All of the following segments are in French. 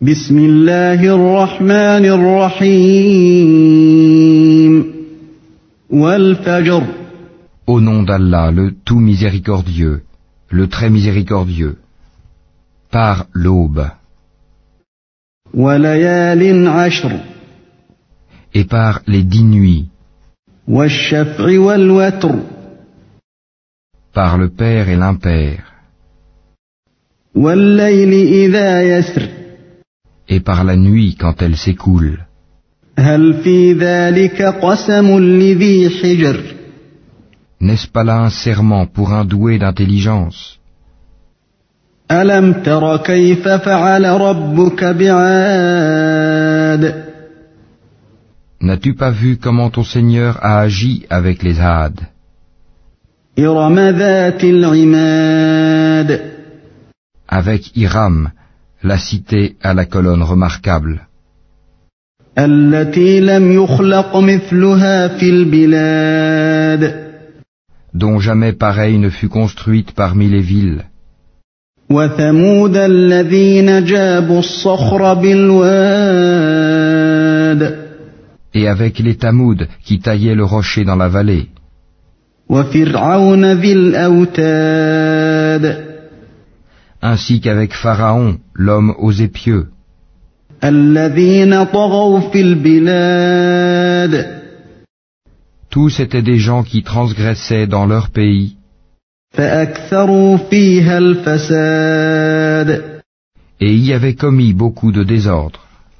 بسم الله الرحمن الرحيم والفجر. Au nom d'Allah, le tout miséricordieux, le très miséricordieux, par l'aube, وليال عشر. et par les 10 nuits, والشفع والوتر. par le père et l'impair, والليل إذا يسر. et par la nuit quand elle s'écoule. هل في ذلك قسم لذي حجر. N'est-ce pas là un serment pour un doué d'intelligence? ألم تر كيف فعل ربك بعاد. N'as-tu pas vu comment ton Seigneur a agi avec les Hades, إرم ذات العماد. avec Hiram, la cité à la colonne remarquable, التي لم يخلق مثلها في البلاد. dont jamais pareille ne fut construite parmi les villes, وثمود الذين جابوا الصخر بالواد. et avec les Tamouds qui taillaient le rocher dans la vallée, وفرعون ذي الأوتاد. ainsi qu'avec Pharaon, l'homme aux épieux, الذين طغوا في البلاد. tous étaient des gens qui transgressaient dans leur pays, فأكثروا فيها الفساد. et y avaient commis beaucoup de désordre.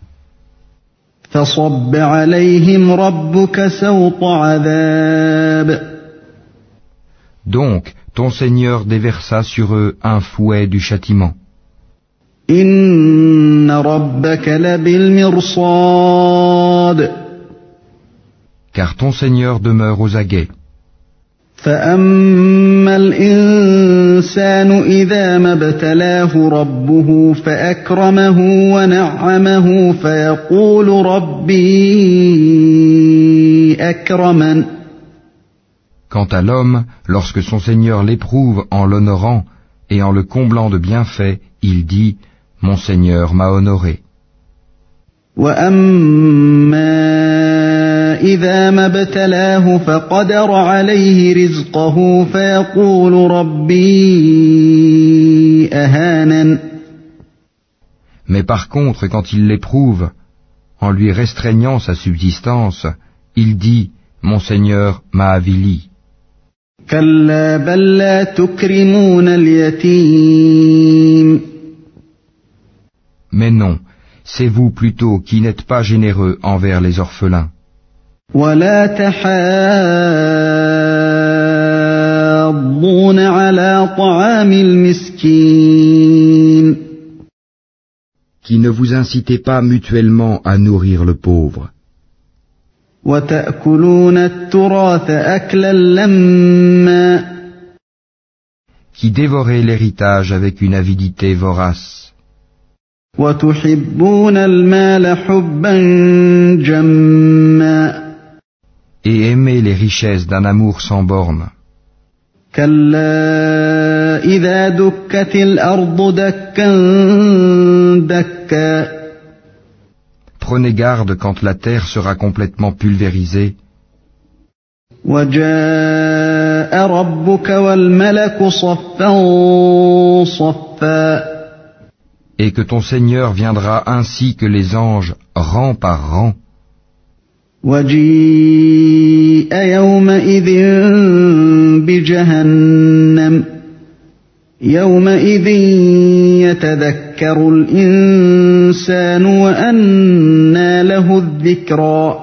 فصب عليهم ربك سوط عذاب. Donc, ton Seigneur déversa sur eux un fouet du châtiment. إن ربك لبالمرصاد. Car ton Seigneur demeure aux aguets. فأما الإنسان إذا ما ابتلاه ربه فأكرمه ونعمه فيقول ربي أكرمن. Quant à l'homme, lorsque son Seigneur l'éprouve en l'honorant et en le comblant de bienfaits, il dit « Mon Seigneur m'a honoré ». وأما إذا ما ابتلاه فقدر عليه رزقه فيقول ربي أهانن. Mais par contre, quand il l'éprouve, en lui restreignant sa subsistance, il dit « Mon Seigneur m'a avili ». كلا بل لا تكرمون اليتيم. Mais non, c'est vous plutôt qui n'êtes pas généreux envers les orphelins, ولا تحاضون على طعام المسكين. qui ne vous incitez pas mutuellement à nourrir le pauvre, وتأكلون التراث أكلا لما. qui dévorez l'héritage avec une avidité vorace, وتحبون المال حبا جما. et aimez les richesses d'un amour sans borne. كلا إذا دكت الأرض دكا دكا. Prenez garde quand la terre sera complètement pulvérisée, وجاء ربك والملك صفا صفا. et que ton Seigneur viendra ainsi que les anges, rang par rang, وجيء يومئذ بجهنم. يومئذ يتذكر الإنسان وأنى له الذكرى.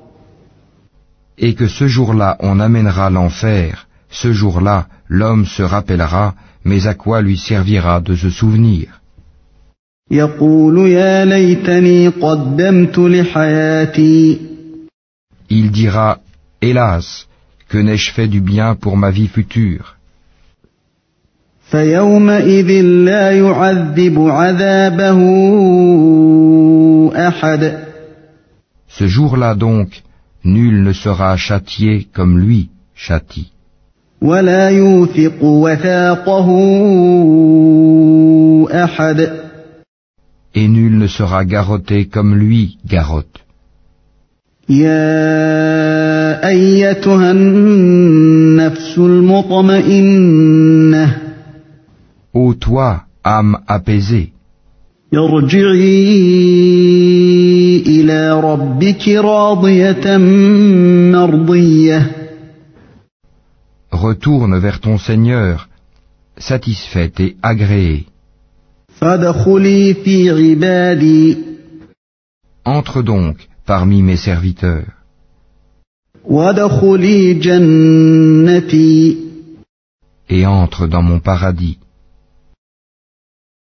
et que ce jour-là on amènera l'enfer, ce jour-là l'homme se rappellera, mais à quoi lui servira de se souvenir? يقول يا ليتني قدمت لحياتي. Il dira, hélas, que n'ai-je fait du bien pour ma vie future? فيومئذ لا يعذب عذابه أحد. Ce jour-là donc, nul ne sera châtié comme lui châtie, ولا يوثق وثاقه أحد. et nul ne sera garrotté comme lui garrotte. يا أيتها النفس المطمئنة Ô toi, âme apaisée, ارجعي إلى ربك راضية مرضية retourne vers ton Seigneur, satisfaite et agréée. فادخلي في عبادي Entre donc parmi mes serviteurs, وادخلي جنتي et entre dans mon paradis.